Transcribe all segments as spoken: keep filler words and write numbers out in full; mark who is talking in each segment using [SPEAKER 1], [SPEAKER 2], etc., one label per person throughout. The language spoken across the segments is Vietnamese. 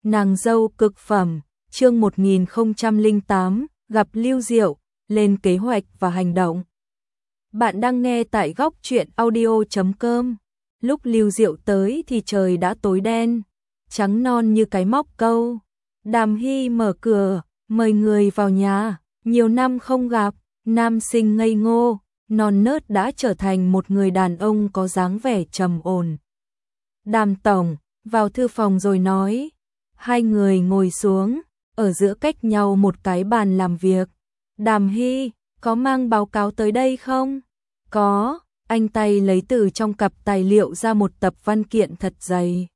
[SPEAKER 1] Nàng dâu cực phẩm, chương một nghìn không trăm lẻ tám, gặp Lưu Diệu, lên kế hoạch và hành động. Bạn đang nghe tại góc truyện audio chấm com. Lúc Lưu Diệu tới thì trời đã tối đen, trắng non như cái móc câu. Đàm Hy mở cửa, mời người vào nhà, nhiều năm không gặp, nam sinh ngây ngô, non nớt đã trở thành một người đàn ông có dáng vẻ trầm ổn. Đàm tổng, vào thư phòng rồi nói. Hai người ngồi xuống, ở giữa cách nhau một cái bàn làm việc. Đàm Hy, có mang báo cáo tới đây không? Có, anh tay lấy từ trong cặp tài liệu ra một tập văn kiện thật dày.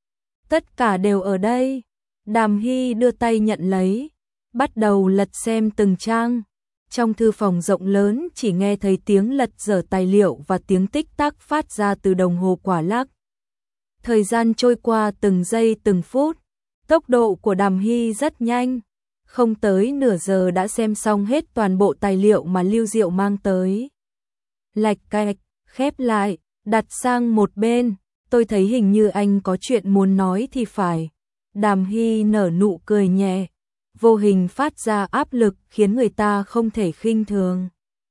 [SPEAKER 1] Tất cả đều ở đây. Đàm Hy đưa tay nhận lấy, bắt đầu lật xem từng trang. Trong thư phòng rộng lớn chỉ nghe thấy tiếng lật dở tài liệu và tiếng tích tắc phát ra từ đồng hồ quả lắc. Thời gian trôi qua từng giây từng phút, tốc độ của Đàm Hy rất nhanh, không tới nửa giờ đã xem xong hết toàn bộ tài liệu mà Lưu Diệu mang tới. Lạch cạch, khép lại, đặt sang một bên, tôi thấy hình như anh có chuyện muốn nói thì phải. Đàm Hy nở nụ cười nhẹ, vô hình phát ra áp lực khiến người ta không thể khinh thường.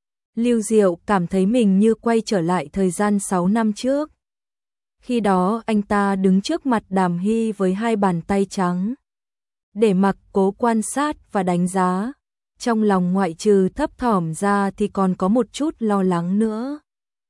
[SPEAKER 1] Lưu Diệu cảm thấy mình như quay trở lại thời gian sáu năm trước. Khi đó anh ta đứng trước mặt Đàm Hy với hai bàn tay trắng. Để mặc cố quan sát và đánh giá, trong lòng ngoại trừ thấp thỏm ra thì còn có một chút lo lắng nữa.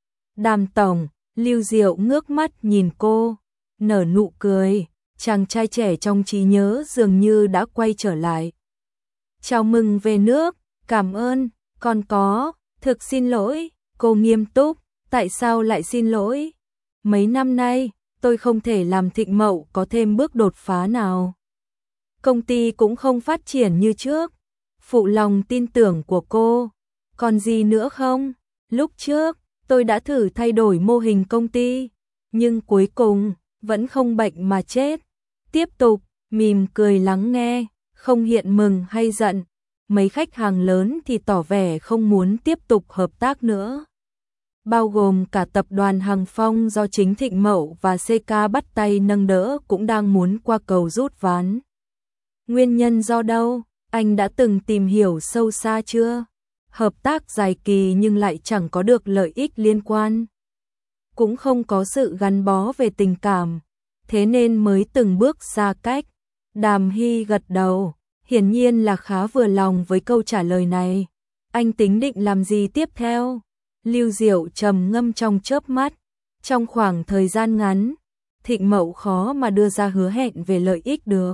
[SPEAKER 1] Đàm tổng, Lưu Diệu ngước mắt nhìn cô, nở nụ cười, chàng trai trẻ trong trí nhớ dường như đã quay trở lại. Chào mừng về nước, cảm ơn, còn có, thực xin lỗi, cô nghiêm túc, tại sao lại xin lỗi? Mấy năm nay, tôi không thể làm Thịnh Mậu có thêm bước đột phá nào. Công ty cũng không phát triển như trước. Phụ lòng tin tưởng của cô. Còn gì nữa không? Lúc trước, tôi đã thử thay đổi mô hình công ty, nhưng cuối cùng, vẫn không bệnh mà chết. Tiếp tục, mỉm cười lắng nghe, không hiện mừng hay giận. Mấy khách hàng lớn thì tỏ vẻ không muốn tiếp tục hợp tác nữa. Bao gồm cả tập đoàn Hằng Phong do chính Thịnh Mậu và xê ca bắt tay nâng đỡ cũng đang muốn qua cầu rút ván. Nguyên nhân do đâu? Anh đã từng tìm hiểu sâu xa chưa? Hợp tác dài kỳ nhưng lại chẳng có được lợi ích liên quan. Cũng không có sự gắn bó về tình cảm. Thế nên mới từng bước xa cách. Đàm Hy gật đầu, hiển nhiên là khá vừa lòng với câu trả lời này. Anh tính định làm gì tiếp theo? Lưu Diệu trầm ngâm trong chớp mắt. Trong khoảng thời gian ngắn, Thịnh Mậu khó mà đưa ra hứa hẹn về lợi ích được.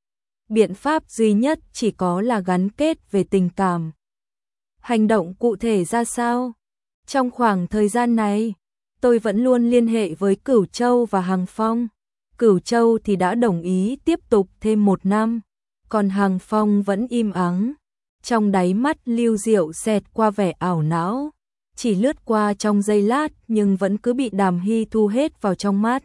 [SPEAKER 1] Biện pháp duy nhất chỉ có là gắn kết về tình cảm. Hành động cụ thể ra sao? Trong khoảng thời gian này, tôi vẫn luôn liên hệ với Cửu Châu và Hằng Phong. Cửu Châu thì đã đồng ý tiếp tục thêm một năm, còn Hằng Phong vẫn im ắng. Trong đáy mắt Lưu Diệu xẹt qua vẻ ảo não, chỉ lướt qua trong giây lát nhưng vẫn cứ bị Đàm Hy thu hết vào trong mắt.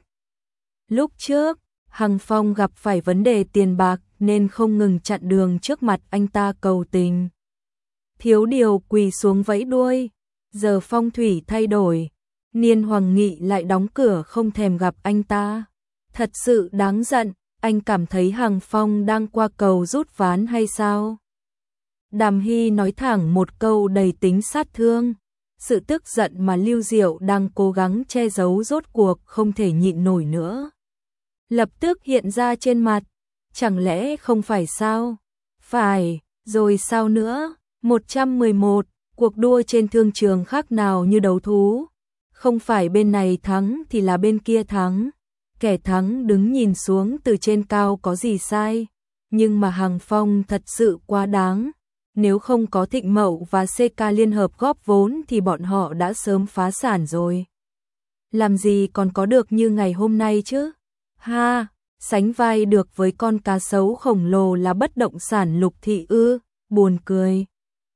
[SPEAKER 1] Lúc trước, Hằng Phong gặp phải vấn đề tiền bạc nên không ngừng chặn đường trước mặt anh ta cầu tình. Thiếu điều quỳ xuống vẫy đuôi, giờ phong thủy thay đổi, Niên Hoàng Nghị lại đóng cửa không thèm gặp anh ta. Thật sự đáng giận, anh cảm thấy Hằng Phong đang qua cầu rút ván hay sao? Đàm Hy nói thẳng một câu đầy tính sát thương. Sự tức giận mà Lưu Diệu đang cố gắng che giấu rốt cuộc không thể nhịn nổi nữa. Lập tức hiện ra trên mặt. Chẳng lẽ không phải sao? Phải, rồi sao nữa? một trăm mười một, cuộc đua trên thương trường khác nào như đấu thú. Không phải bên này thắng thì là bên kia thắng. Kẻ thắng đứng nhìn xuống từ trên cao có gì sai. Nhưng mà Hằng Phong thật sự quá đáng. Nếu không có Thịnh Mậu và xê ca liên hợp góp vốn thì bọn họ đã sớm phá sản rồi. Làm gì còn có được như ngày hôm nay chứ? Ha, sánh vai được với con cá sấu khổng lồ là bất động sản Lục Thị ư, buồn cười.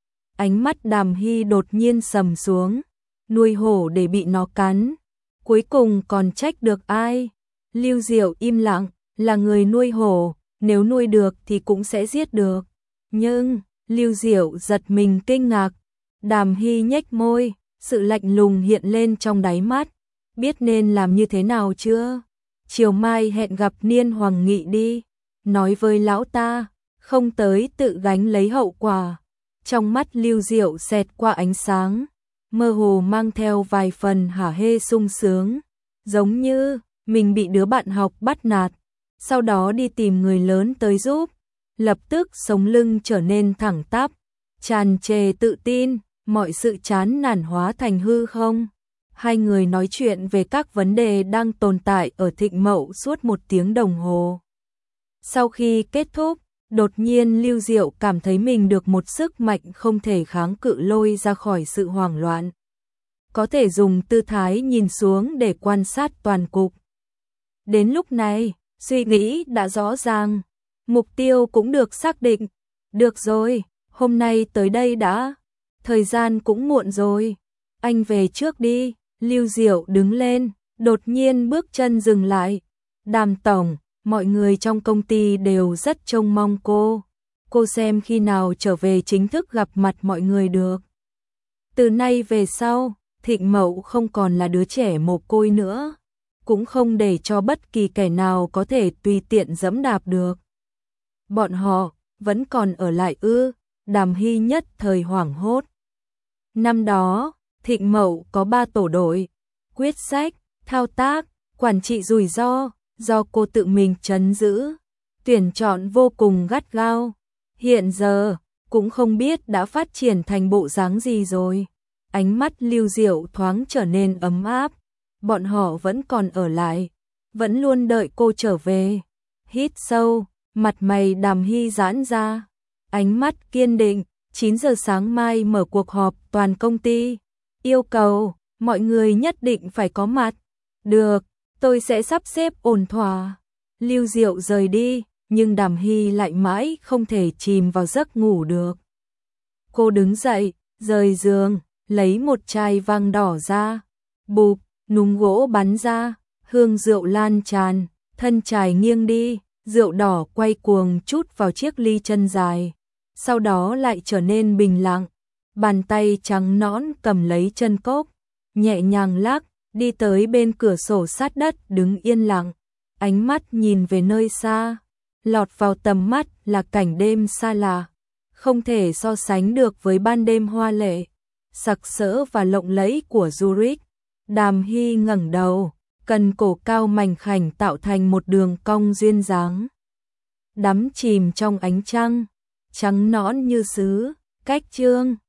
[SPEAKER 1] Ánh mắt Đàm Hy đột nhiên sầm xuống, nuôi hổ để bị nó cắn. Cuối cùng còn trách được ai? Lưu Diệu im lặng, là người nuôi hổ, nếu nuôi được thì cũng sẽ giết được. Nhưng... Lưu Diệu giật mình kinh ngạc, Đàm Hy nhếch môi, sự lạnh lùng hiện lên trong đáy mắt, biết nên làm như thế nào chưa? Chiều mai hẹn gặp Niên Hoàng Nghị đi. nói với lão ta, không tới tự gánh lấy hậu quả. Trong mắt Lưu Diệu xẹt qua ánh sáng, mơ hồ mang theo vài phần hả hê sung sướng, giống như mình bị đứa bạn học bắt nạt, sau đó đi tìm người lớn tới giúp, lập tức sống lưng trở nên thẳng tắp, tràn trề tự tin, mọi sự chán nản hóa thành hư không. Hai người nói chuyện về các vấn đề đang tồn tại ở Thịnh Mậu suốt một tiếng đồng hồ. Sau khi kết thúc, đột nhiên Lưu Diệu cảm thấy mình được một sức mạnh không thể kháng cự lôi ra khỏi sự hoảng loạn. Có thể dùng tư thái nhìn xuống để quan sát toàn cục. Đến lúc này, suy nghĩ đã rõ ràng, mục tiêu cũng được xác định. Được rồi, hôm nay tới đây đã, thời gian cũng muộn rồi, anh về trước đi. Lưu Diệu đứng lên, đột nhiên bước chân dừng lại. Đàm tổng, mọi người trong công ty đều rất trông mong cô. Cô xem khi nào trở về chính thức gặp mặt mọi người được. Từ nay về sau, Thịnh Mậu không còn là đứa trẻ mồ côi nữa, cũng không để cho bất kỳ kẻ nào có thể tùy tiện giẫm đạp được. Bọn họ vẫn còn ở lại ư? Đàm Hy nhất thời hoảng hốt. Năm đó, Thịnh Mậu có ba tổ đội, quyết sách, thao tác, quản trị rủi ro, do cô tự mình trấn giữ, tuyển chọn vô cùng gắt gao. Hiện giờ, cũng không biết đã phát triển thành bộ dáng gì rồi. Ánh mắt Lưu Diệu thoáng trở nên ấm áp, bọn họ vẫn còn ở lại, vẫn luôn đợi cô trở về. Hít sâu, mặt mày Đàm Hy giãn ra, ánh mắt kiên định. chín giờ sáng mai mở cuộc họp toàn công ty, yêu cầu mọi người nhất định phải có mặt. Được, tôi sẽ sắp xếp ổn thỏa. Lưu Diệu rời đi, nhưng Đàm Hy lại mãi không thể chìm vào giấc ngủ được. Cô đứng dậy, rời giường, lấy một chai vang đỏ ra, bụp, núm gỗ bắn ra, hương rượu lan tràn, thân chài nghiêng đi, rượu đỏ quay cuồng chút vào chiếc ly chân dài, sau đó lại trở nên bình lặng. Bàn tay trắng nõn cầm lấy chân cốc, nhẹ nhàng lắc, đi tới bên cửa sổ sát đất đứng yên lặng, ánh mắt nhìn về nơi xa, lọt vào tầm mắt là cảnh đêm xa lạ, không thể so sánh được với ban đêm hoa lệ, sặc sỡ và lộng lẫy của Zurich. Đàm Hy ngẩng đầu, cần cổ cao mảnh khảnh tạo thành một đường cong duyên dáng, đắm chìm trong ánh trăng, trắng nõn như sứ, cách chương.